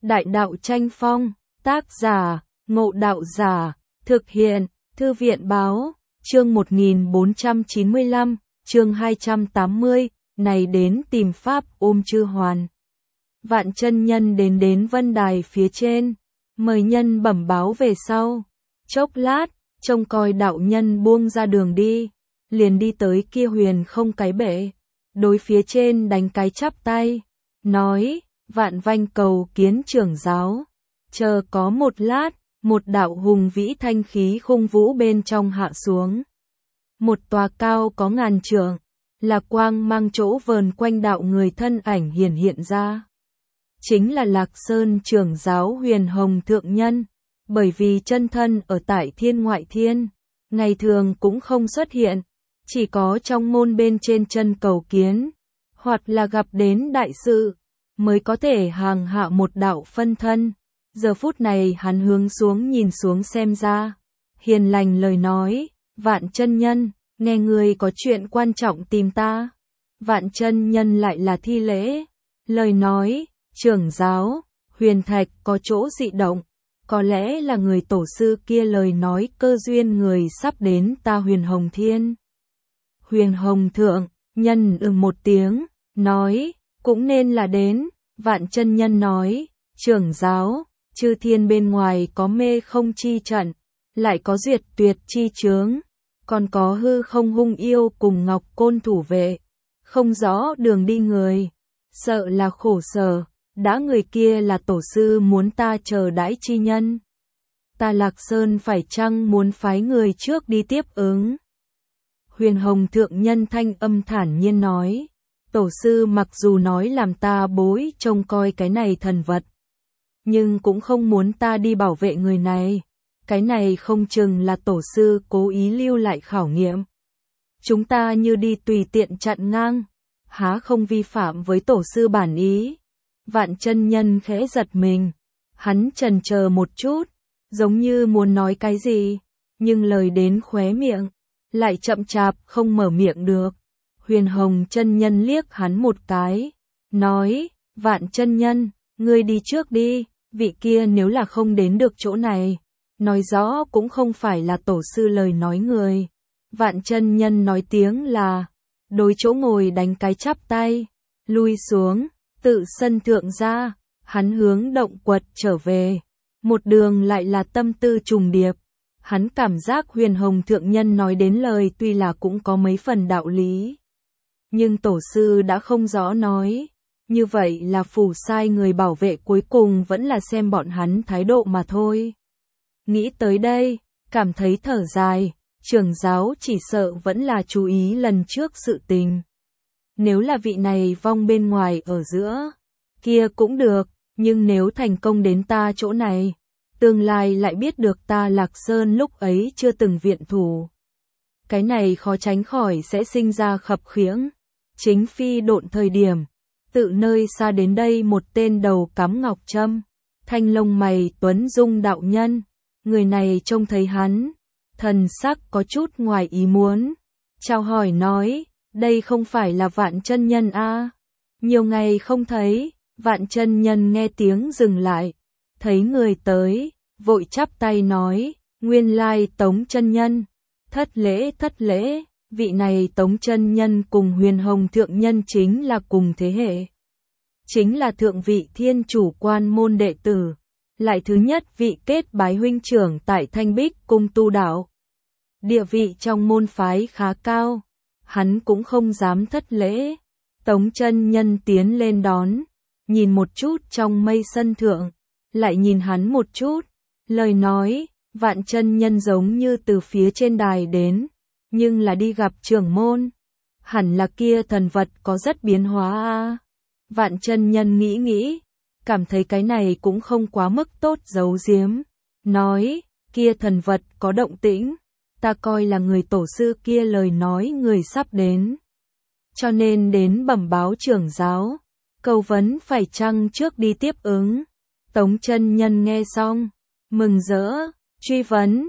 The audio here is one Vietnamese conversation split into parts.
Đại đạo tranh phong, tác giả, Ngộ Đạo Giả, thực hiện, Thư viện báo, chương 1495, chương 280, này đến tìm pháp ôm chư hoàn. Vạn chân nhân đến vân đài phía trên, mời nhân bẩm báo về sau. Chốc lát, trông coi đạo nhân buông ra đường đi, liền đi tới kia huyền không cái bệ, đối phía trên đánh cái chắp tay, nói, vạn vanh cầu kiến trưởng giáo. Chờ có một lát, một đạo hùng vĩ thanh khí khung vũ bên trong hạ xuống. Một tòa cao có ngàn trượng, là quang mang chỗ vờn quanh đạo người thân ảnh hiện ra. Chính là Lạc Sơn trưởng giáo Huyền Hồng Thượng Nhân, bởi vì chân thân ở tại thiên ngoại thiên, ngày thường cũng không xuất hiện, chỉ có trong môn bên trên chân cầu kiến, hoặc là gặp đến đại sự, mới có thể hàng hạ một đạo phân thân. Giờ phút này hắn hướng xuống nhìn xuống xem ra, hiền lành lời nói, vạn chân nhân, nghe người có chuyện quan trọng tìm ta. Vạn chân nhân lại là thi lễ, lời nói, trưởng giáo, huyền thạch có chỗ dị động, có lẽ là người tổ sư kia lời nói cơ duyên người sắp đến ta Huyền Hồng Thiên. Huyền Hồng Thượng Nhân một tiếng, nói, cũng nên là đến. Vạn chân nhân nói, trưởng giáo, chư thiên bên ngoài có mê không chi trận, lại có duyệt tuyệt chi chướng, còn có hư không hung yêu cùng ngọc côn thủ vệ, không rõ đường đi người, sợ là khổ sở, đã người kia là tổ sư muốn ta chờ đãi chi nhân. Ta Lạc Sơn phải chăng muốn phái người trước đi tiếp ứng? Huyền Hồng Thượng Nhân thanh âm thản nhiên nói, tổ sư mặc dù nói làm ta bối trông coi cái này thần vật, nhưng cũng không muốn ta đi bảo vệ người này. Cái này không chừng là tổ sư cố ý lưu lại khảo nghiệm. Chúng ta như đi tùy tiện chặn ngang, há không vi phạm với tổ sư bản ý. Vạn chân nhân khẽ giật mình, hắn chần chờ một chút, giống như muốn nói cái gì, nhưng lời đến khóe miệng, lại chậm chạp không mở miệng được. Huyền Hồng chân nhân liếc hắn một cái, nói, vạn chân nhân, ngươi đi trước đi, vị kia nếu là không đến được chỗ này, nói rõ cũng không phải là tổ sư lời nói người. Vạn chân nhân nói tiếng là, đối chỗ ngồi đánh cái chắp tay, lui xuống, tự sân thượng ra, hắn hướng động quật trở về. Một đường lại là tâm tư trùng điệp, hắn cảm giác Huyền Hồng Thượng Nhân nói đến lời tuy là cũng có mấy phần đạo lý, nhưng tổ sư đã không rõ nói, như vậy là phủ sai người bảo vệ cuối cùng vẫn là xem bọn hắn thái độ mà thôi. Nghĩ tới đây, cảm thấy thở dài, trưởng giáo chỉ sợ vẫn là chú ý lần trước sự tình. Nếu là vị này vong bên ngoài ở giữa, kia cũng được, nhưng nếu thành công đến ta chỗ này, tương lai lại biết được ta Lạc Sơn lúc ấy chưa từng viện thủ. Cái này khó tránh khỏi sẽ sinh ra khập khiễng. Chính phi độn thời điểm, tự nơi xa đến đây một tên đầu cắm ngọc trâm, thanh lông mày tuấn dung đạo nhân. Người này trông thấy hắn, thần sắc có chút ngoài ý muốn, chào hỏi nói, đây không phải là Vạn chân nhân a? Nhiều ngày không thấy. Vạn chân nhân nghe tiếng dừng lại, thấy người tới, vội chắp tay nói, nguyên lai Tống chân nhân, thất lễ, vị này Tống chân nhân cùng Huyền Hồng Thượng Nhân chính là cùng thế hệ. Chính là thượng vị thiên chủ quan môn đệ tử, lại thứ nhất vị kết bái huynh trưởng tại Thanh Bích cung tu đạo. Địa vị trong môn phái khá cao, hắn cũng không dám thất lễ. Tống chân nhân tiến lên đón, nhìn một chút trong mây sân thượng, lại nhìn hắn một chút, lời nói, vạn chân nhân giống như từ phía trên đài đến, nhưng là đi gặp trưởng môn, hẳn là kia thần vật có rất biến hóa a. Vạn chân nhân nghĩ, cảm thấy cái này cũng không quá mức tốt giấu giếm, nói, kia thần vật có động tĩnh, ta coi là người tổ sư kia lời nói người sắp đến, cho nên đến bẩm báo trưởng giáo, cầu vấn phải chăng trước đi tiếp ứng. Tống chân nhân nghe xong, mừng rỡ, truy vấn,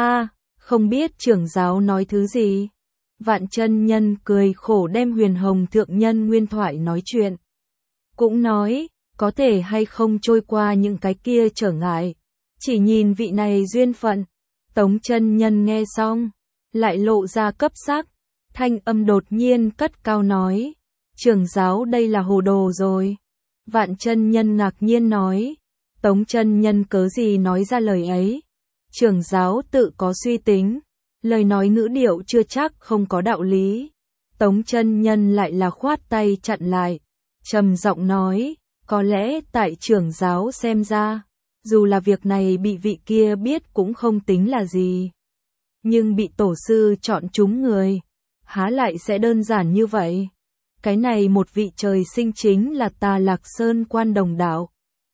không biết trưởng giáo nói thứ gì. Vạn chân nhân cười khổ đem Huyền Hồng Thượng Nhân nguyên thoại nói chuyện. Cũng nói, có thể hay không trôi qua những cái kia trở ngại. Chỉ nhìn vị này duyên phận. Tống chân nhân nghe xong, lại lộ ra cấp sắc, thanh âm đột nhiên cất cao nói, trưởng giáo đây là hồ đồ rồi. Vạn chân nhân ngạc nhiên nói, Tống chân nhân cớ gì nói ra lời ấy. Trưởng giáo tự có suy tính, lời nói ngữ điệu chưa chắc không có đạo lý. Tống chân nhân lại là khoát tay chặn lại, trầm giọng nói, có lẽ tại trưởng giáo xem ra, dù là việc này bị vị kia biết cũng không tính là gì. Nhưng bị tổ sư chọn chúng người, há lại sẽ đơn giản như vậy. Cái này một vị trời sinh chính là ta Lạc Sơn quan đồng đạo.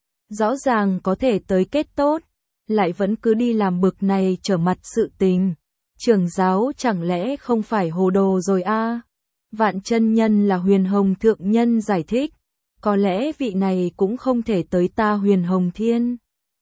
Rõ ràng có thể tới kết tốt, lại vẫn cứ đi làm bực này trở mặt sự tình. Trưởng giáo chẳng lẽ không phải hồ đồ rồi a? Vạn chân nhân là Huyền Hồng thượng nhân giải thích, có lẽ vị này cũng không thể tới ta Huyền Hồng Thiên.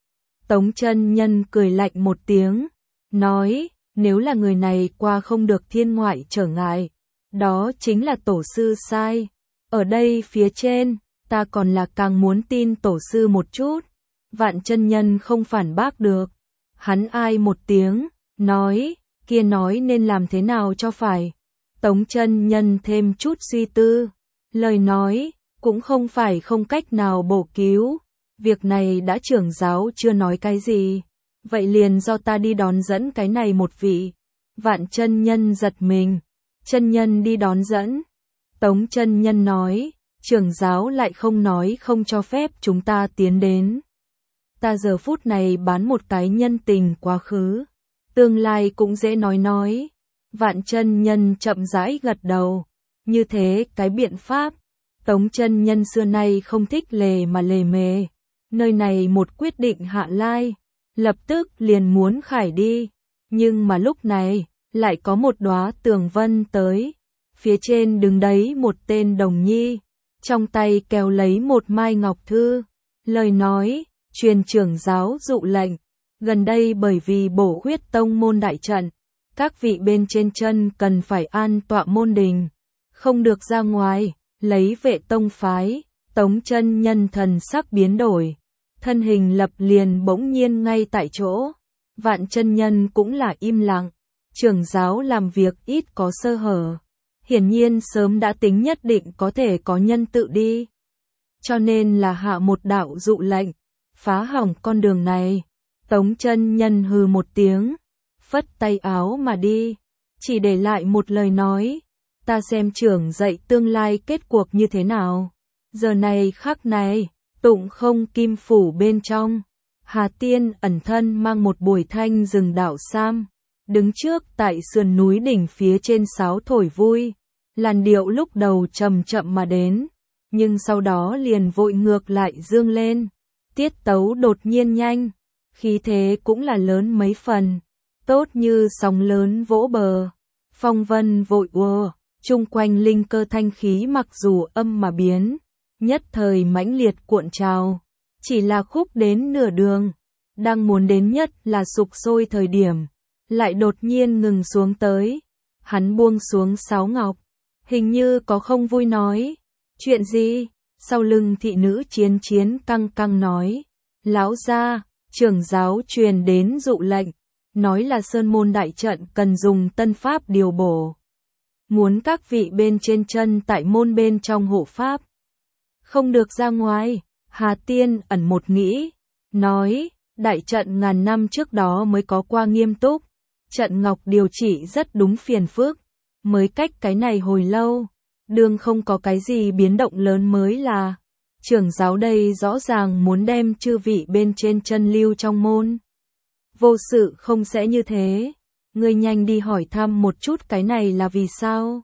Tống chân nhân cười lạnh một tiếng, nói, nếu là người này qua không được thiên ngoại trở ngại, đó chính là tổ sư sai. Ở đây phía trên, ta còn là càng muốn tin tổ sư một chút. Vạn chân nhân không phản bác được. Hắn ai một tiếng, nói, kia nói nên làm thế nào cho phải. Tống chân nhân thêm chút suy tư. Lời nói, cũng không phải không cách nào bổ cứu. Việc này đã trưởng giáo chưa nói cái gì. Vậy liền do ta đi đón dẫn cái này một vị. Vạn chân nhân giật mình. Chân nhân đi đón dẫn. Tống chân nhân nói, trưởng giáo lại không nói không cho phép chúng ta tiến đến. Ta giờ phút này bán một cái nhân tình quá khứ. Tương lai cũng dễ nói. Vạn chân nhân chậm rãi gật đầu. Như thế cái biện pháp. Tống chân nhân xưa nay không thích lề mà lề mề. Nơi này một quyết định hạ lai. Lập tức liền muốn khải đi. Nhưng mà lúc này, lại có một đóa tường vân tới. Phía trên đứng đấy một tên đồng nhi. Trong tay kéo lấy một mai ngọc thư. Lời nói, truyền trưởng giáo dụ lệnh. Gần đây bởi vì bổ khuyết tông môn đại trận. Các vị bên trên chân cần phải an tọa môn đình. Không được ra ngoài, lấy vệ tông phái. Tống chân nhân thần sắc biến đổi. Thân hình lập liền bỗng nhiên ngay tại chỗ. Vạn chân nhân cũng là im lặng. Trưởng giáo làm việc ít có sơ hở. Hiển nhiên sớm đã tính nhất định có thể có nhân tự đi. Cho nên là hạ một đạo dụ lệnh. Phá hỏng con đường này. Tống chân nhân hừ một tiếng. Phất tay áo mà đi. Chỉ để lại một lời nói. Ta xem trưởng dạy tương lai kết cuộc như thế nào. Giờ này khắc này. Tụng không kim phủ bên trong. Hà Tiên ẩn thân mang một buổi thanh rừng đạo sam. Đứng trước tại sườn núi đỉnh phía trên sáo thổi vui. Làn điệu lúc đầu chậm chậm mà đến. Nhưng sau đó liền vội ngược lại dương lên. Tiết tấu đột nhiên nhanh. Khí thế cũng là lớn mấy phần. Tốt như sóng lớn vỗ bờ. Phong vân vội ùa. Chung quanh linh cơ thanh khí mặc dù âm mà biến. Nhất thời mãnh liệt cuộn trào. Chỉ là khúc đến nửa đường. Đang muốn đến nhất là sục sôi thời điểm. Lại đột nhiên ngừng xuống tới. Hắn buông xuống sáo ngọc. Hình như có không vui nói. Chuyện gì? Sau lưng thị nữ chiến căng căng nói. Lão gia, trưởng giáo truyền đến dụ lệnh. Nói là sơn môn đại trận cần dùng tân pháp điều bổ. Muốn các vị bên trên chân tại môn bên trong hộ pháp. Không được ra ngoài. Hà Tiên ẩn một nghĩ. Nói, đại trận ngàn năm trước đó mới có qua nghiêm túc. Trận ngọc điều chỉ rất đúng phiền phức. Mới cách cái này hồi lâu. Đương không có cái gì biến động lớn mới là. Trưởng giáo đây rõ ràng muốn đem chư vị bên trên chân lưu trong môn. Vô sự không sẽ như thế. Ngươi nhanh đi hỏi thăm một chút cái này là vì sao.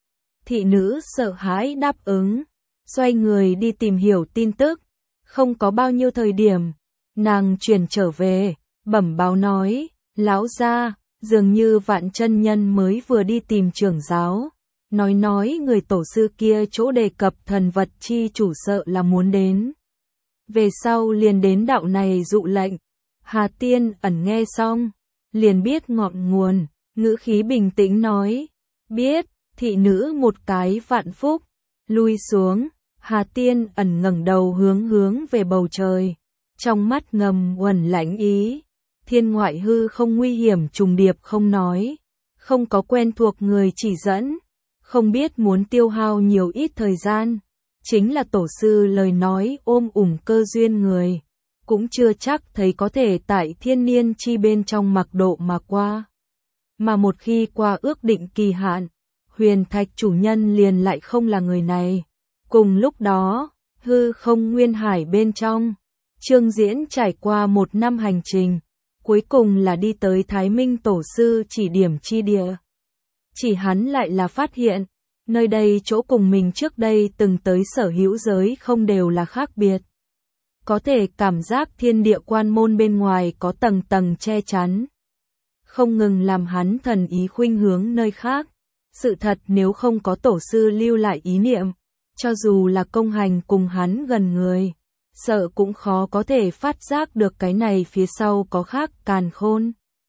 Thị nữ sợ hãi đáp ứng. Xoay người đi tìm hiểu tin tức. Không có bao nhiêu thời điểm. Nàng chuyển trở về. Bẩm báo nói. Lão gia, dường như Vạn chân nhân mới vừa đi tìm trưởng giáo. Nói người tổ sư kia chỗ đề cập thần vật chi chủ sợ là muốn đến. Về sau liền đến đạo này dụ lệnh. Hà Tiên ẩn nghe xong. Liền biết ngọn nguồn. Ngữ khí bình tĩnh nói. Biết, thị nữ một cái vạn phúc. Lui xuống. Hà Tiên ẩn ngẩng đầu hướng về bầu trời, trong mắt ngầm uẩn lãnh ý. Thiên ngoại hư không nguy hiểm trùng điệp không nói, không có quen thuộc người chỉ dẫn, không biết muốn tiêu hao nhiều ít thời gian. Chính là tổ sư lời nói ôm cơ duyên người, cũng chưa chắc thấy có thể tại thiên niên chi bên trong mặc độ mà qua. Mà một khi qua ước định kỳ hạn, huyền thạch chủ nhân liền lại không là người này. Cùng lúc đó, hư không nguyên hải bên trong, Trương Diễn trải qua 1 năm hành trình, cuối cùng là đi tới Thái Minh tổ sư chỉ điểm chi địa. Chỉ hắn lại là phát hiện, nơi đây chỗ cùng mình trước đây từng tới sở hữu giới không đều là khác biệt. Có thể cảm giác thiên địa quan môn bên ngoài có tầng tầng che chắn, không ngừng làm hắn thần ý khuynh hướng nơi khác. Sự thật nếu không có tổ sư lưu lại ý niệm, cho dù là công hành cùng hắn gần người, sợ cũng khó có thể phát giác được cái này phía sau có khác càn khôn.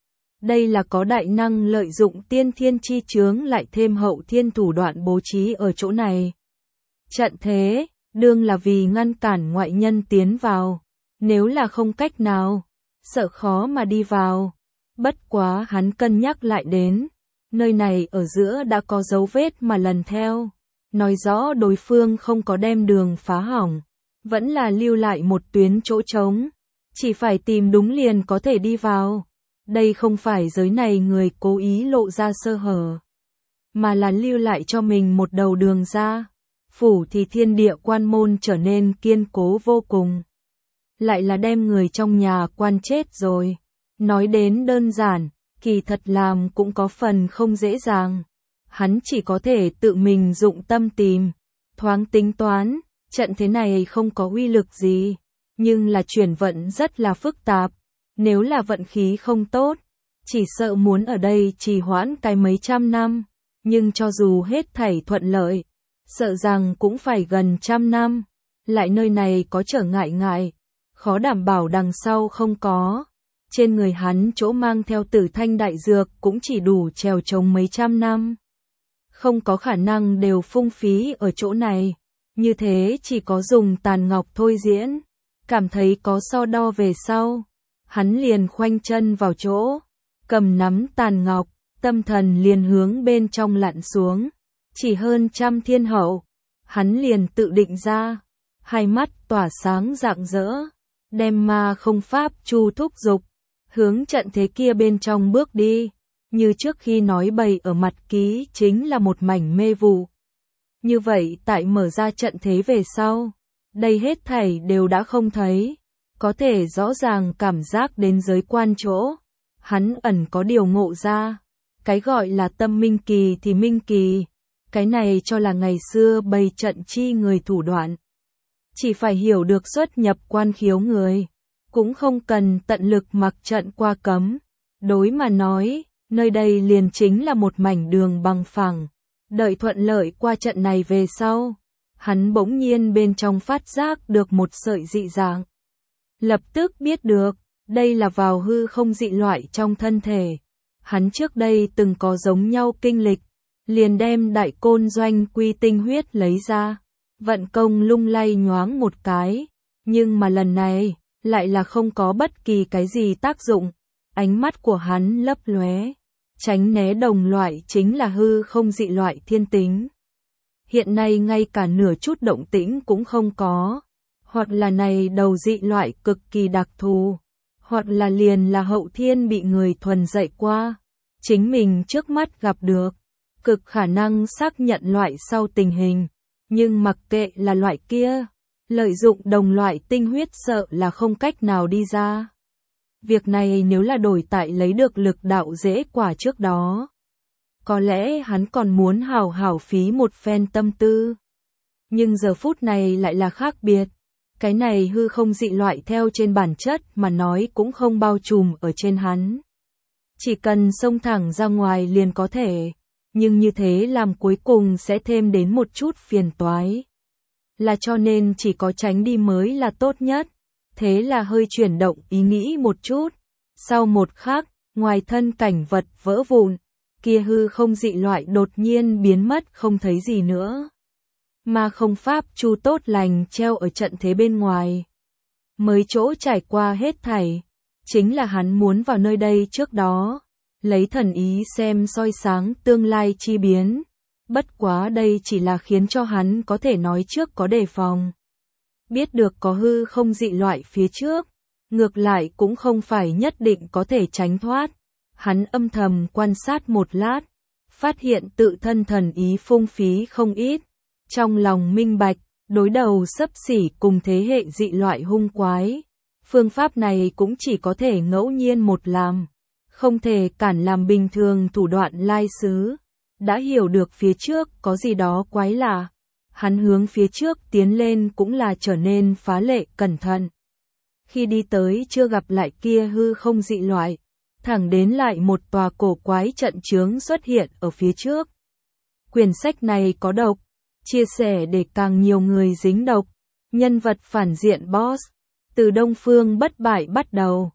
Đây là có đại năng lợi dụng tiên thiên chi chướng lại thêm hậu thiên thủ đoạn bố trí ở chỗ này. Trận thế, đương là vì ngăn cản ngoại nhân tiến vào, nếu là không cách nào, sợ khó mà đi vào. Bất quá hắn cân nhắc lại đến, nơi này ở giữa đã có dấu vết mà lần theo, nói rõ đối phương không có đem đường phá hỏng, vẫn là lưu lại một tuyến chỗ trống, chỉ phải tìm đúng liền có thể đi vào. Đây không phải giới này người cố ý lộ ra sơ hở, mà là lưu lại cho mình một đầu đường ra. Phủ thì thiên địa quan môn trở nên kiên cố vô cùng, lại là đem người trong nhà quan chết rồi. Nói đến đơn giản, kỳ thật làm cũng có phần không dễ dàng. Hắn chỉ có thể tự mình dụng tâm tìm, thoáng tính toán, trận thế này không có uy lực gì, nhưng là chuyển vận rất là phức tạp. Nếu là vận khí không tốt, chỉ sợ muốn ở đây trì hoãn cái mấy trăm năm, nhưng cho dù hết thảy thuận lợi, sợ rằng cũng phải gần 100 năm. Lại nơi này có trở ngại, khó đảm bảo đằng sau không có. Trên người hắn chỗ mang theo Tử Thanh đại dược cũng chỉ đủ trèo trống mấy trăm năm. Không có khả năng đều phung phí ở chỗ này. Như thế chỉ có dùng tàn ngọc thôi diễn. Cảm thấy có so đo về sau, hắn liền khoanh chân vào chỗ, cầm nắm tàn ngọc, tâm thần liền hướng bên trong lặn xuống. Chỉ hơn 100 thiên hậu, hắn liền tự định ra, hai mắt tỏa sáng rạng rỡ, đem ma không pháp chu thúc dục, hướng trận thế kia bên trong bước đi. Như trước khi nói bày ở mặt ký chính là một mảnh mê vụ. Như vậy tại mở ra trận thế về sau, đây hết thảy đều đã không thấy, có thể rõ ràng cảm giác đến giới quan chỗ. Hắn ẩn có điều ngộ ra, cái gọi là tâm minh kỳ thì minh kỳ, cái này cho là ngày xưa bày trận chi người thủ đoạn. Chỉ phải hiểu được xuất nhập quan khiếu người, cũng không cần tận lực mặc trận qua cấm. Đối mà nói, nơi đây liền chính là một mảnh đường bằng phẳng. Đợi thuận lợi qua trận này về sau, hắn bỗng nhiên bên trong phát giác được một sợi dị dạng. Lập tức biết được, đây là vào hư không dị loại trong thân thể. Hắn trước đây từng có giống nhau kinh lịch, liền đem đại côn doanh quy tinh huyết lấy ra, vận công lung lay nhoáng một cái, nhưng mà lần này, lại là không có bất kỳ cái gì tác dụng. Ánh mắt của hắn lấp lóe, tránh né đồng loại chính là hư không dị loại thiên tính. Hiện nay ngay cả nửa chút động tĩnh cũng không có, hoặc là này đầu dị loại cực kỳ đặc thù, hoặc là liền là hậu thiên bị người thuần dạy qua, chính mình trước mắt gặp được, cực khả năng xác nhận loại sau tình hình, nhưng mặc kệ là loại kia, lợi dụng đồng loại tinh huyết sợ là không cách nào đi ra. Việc này nếu là đổi tại lấy được lực đạo dễ quả trước đó, có lẽ hắn còn muốn hào hào phí một phen tâm tư. Nhưng giờ phút này lại là khác biệt. Cái này hư không dị loại theo trên bản chất mà nói cũng không bao trùm ở trên hắn. Chỉ cần xông thẳng ra ngoài liền có thể, nhưng như thế làm cuối cùng sẽ thêm đến một chút phiền toái. Là cho nên chỉ có tránh đi mới là tốt nhất. Thế là hơi chuyển động ý nghĩ một chút. Sau một khắc, ngoài thân cảnh vật vỡ vụn, kia hư không dị loại đột nhiên biến mất không thấy gì nữa. mà không pháp chu tốt lành treo ở trận thế bên ngoài. Mới chỗ trải qua hết thảy, chính là hắn muốn vào nơi đây trước đó, lấy thần ý xem soi sáng tương lai chi biến. Bất quá đây chỉ là khiến cho hắn có thể nói trước có đề phòng. Biết được có hư không dị loại phía trước, ngược lại cũng không phải nhất định có thể tránh thoát. Hắn âm thầm quan sát một lát, phát hiện tự thân thần ý phung phí không ít. Trong lòng minh bạch, đối đầu xấp xỉ cùng thế hệ dị loại hung quái. Phương pháp này cũng chỉ có thể ngẫu nhiên một làm, không thể cản làm bình thường thủ đoạn lai xứ. Đã hiểu được phía trước có gì đó quái lạ, hắn hướng phía trước tiến lên cũng là trở nên phá lệ cẩn thận. Khi đi tới chưa gặp lại kia hư không dị loại, thẳng đến lại một tòa cổ quái trận chướng xuất hiện ở phía trước. Quyển sách này có độc, chia sẻ để càng nhiều người dính độc. Nhân vật phản diện boss, từ Đông Phương bất bại bắt đầu,